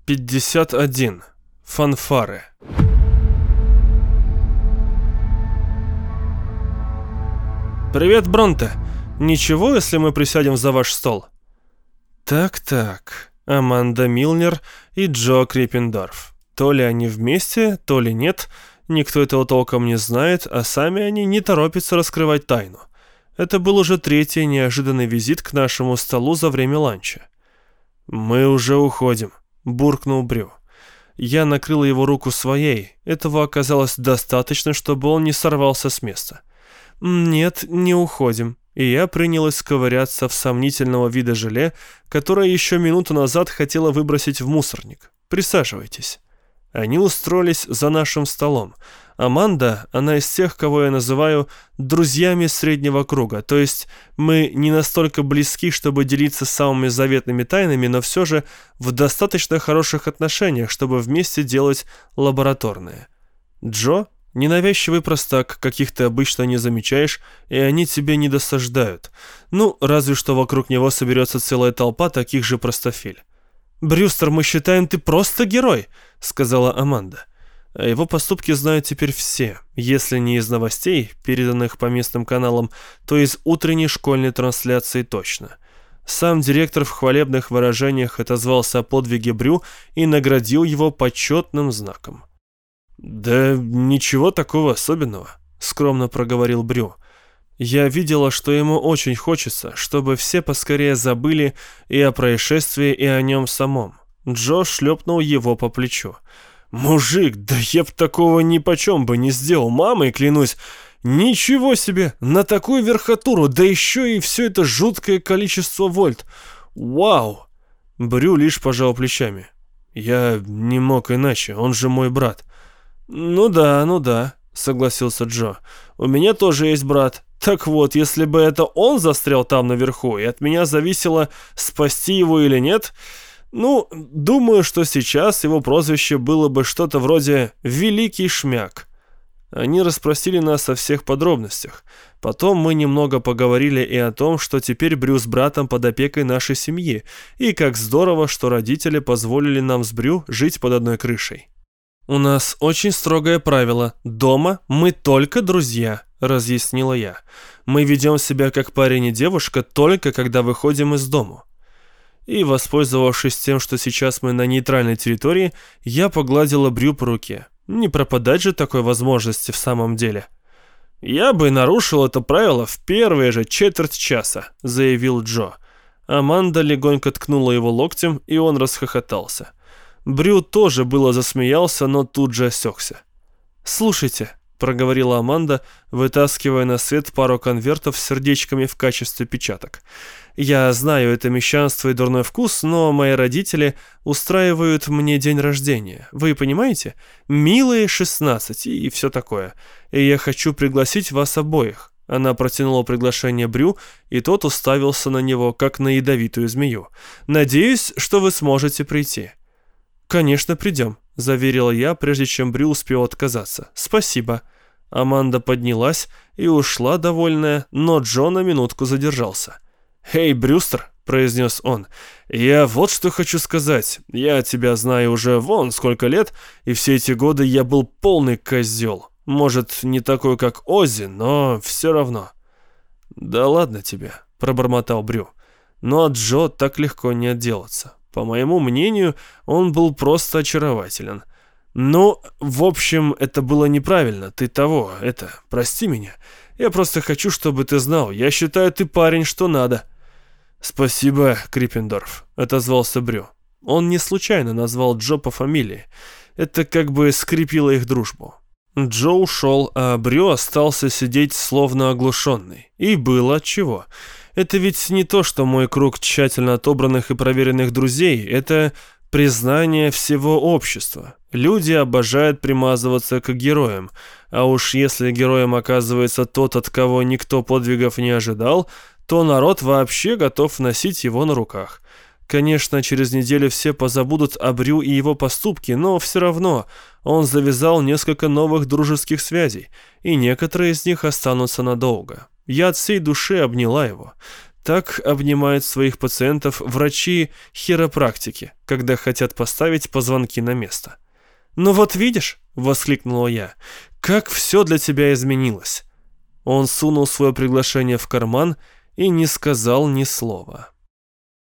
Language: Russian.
51. Фанфары. «Привет, Бронте. Ничего, если мы присядем за ваш стол?» Так. Аманда Милнер и Джо Криппендорф. То ли они вместе, то ли нет. Никто этого толком не знает, а сами они не торопятся раскрывать тайну. Это был уже третий неожиданный визит к нашему столу за время ланча. «Мы уже уходим», — буркнул Брю. Я накрыла его руку своей. Этого оказалось достаточно, чтобы он не сорвался с места. «Нет, не уходим». И я принялась ковыряться в сомнительного вида желе, которое еще минуту назад хотела выбросить в мусорник. «Присаживайтесь». Они устроились за нашим столом. Аманда, она из тех, кого я называю друзьями среднего круга, то есть мы не настолько близки, чтобы делиться самыми заветными тайнами, но все же в достаточно хороших отношениях, чтобы вместе делать лабораторные. Джо — ненавязчивый простак, каких ты обычно не замечаешь, и они тебе не досаждают. Ну, разве что вокруг него соберется целая толпа таких же простофиль. «Брюстер, мы считаем, ты просто герой», — сказала Аманда. О его поступке знают теперь все, если не из новостей, переданных по местным каналам, то из утренней школьной трансляции точно. Сам директор в хвалебных выражениях отозвался о подвиге Брю и наградил его почетным знаком. «Да ничего такого особенного», — скромно проговорил Брю. «Я видела, что ему очень хочется, чтобы все поскорее забыли и о происшествии, и о нем самом». Джо шлепнул его по плечу. «Мужик, да я б такого ни почем бы не сделал, мамой клянусь. Ничего себе, на такую верхотуру, да еще и все это жуткое количество вольт. Вау!» Брю лишь пожал плечами. «Я не мог иначе, он же мой брат». Ну да», — согласился Джо. «У меня тоже есть брат. Так вот, если бы это он застрял там наверху, и от меня зависело, спасти его или нет, ну, думаю, что сейчас его прозвище было бы что-то вроде «Великий Шмяк». Они расспросили нас о всех подробностях. Потом мы немного поговорили и о том, что теперь Брю с братом под опекой нашей семьи, и как здорово, что родители позволили нам с Брю жить под одной крышей. «У нас очень строгое правило. Дома мы только друзья», — разъяснила я. «Мы ведем себя как парень и девушка только когда выходим из дому». И, воспользовавшись тем, что сейчас мы на нейтральной территории, я погладила Брю по руке. Не пропадать же такой возможности в самом деле. «Я бы нарушил это правило в первые же четверть часа», — заявил Джо. Аманда легонько ткнула его локтем, и он расхохотался. Брю тоже было засмеялся, но тут же осекся. «Слушайте», — проговорила Аманда, вытаскивая на свет пару конвертов с сердечками в качестве печаток. «Я знаю, это мещанство и дурной вкус, но мои родители устраивают мне день рождения. Вы понимаете? Милые 16 и все такое. И я хочу пригласить вас обоих». Она протянула приглашение Брю, и тот уставился на него, как на ядовитую змею. «Надеюсь, что вы сможете прийти». «Конечно, придем», — заверила я, прежде чем Брю успел отказаться. «Спасибо». Аманда поднялась и ушла довольная, но Джо на минутку задержался. «Эй, Брюстер», — произнес он, — «я вот что хочу сказать. Я тебя знаю уже вон сколько лет, и все эти годы я был полный козел. Может, не такой, как Оззи, но все равно». «Да ладно тебе», — пробормотал Брю. «Но от Джо так легко не отделаться. По моему мнению, он был просто очарователен. Ну, в общем, это было неправильно. Прости меня. Я просто хочу, чтобы ты знал. Я считаю, ты парень, что надо». «Спасибо, Криппендорф», — отозвался Брю. Он не случайно назвал Джо по фамилии. Это как бы скрепило их дружбу. Джо ушел, а Брю остался сидеть словно оглушенный. И было отчего. Это ведь не то, что мой круг тщательно отобранных и проверенных друзей. Это признание всего общества. Люди обожают примазываться к героям. А уж если героем оказывается тот, от кого никто подвигов не ожидал, то народ вообще готов носить его на руках. Конечно, через неделю все позабудут о Брю и его поступке, но все равно он завязал несколько новых дружеских связей, и некоторые из них останутся надолго. Я от всей души обняла его. Так обнимают своих пациентов врачи-хиропрактики, когда хотят поставить позвонки на место. «Ну вот видишь», — воскликнула я, — «как все для тебя изменилось». Он сунул свое приглашение в карман и не сказал ни слова.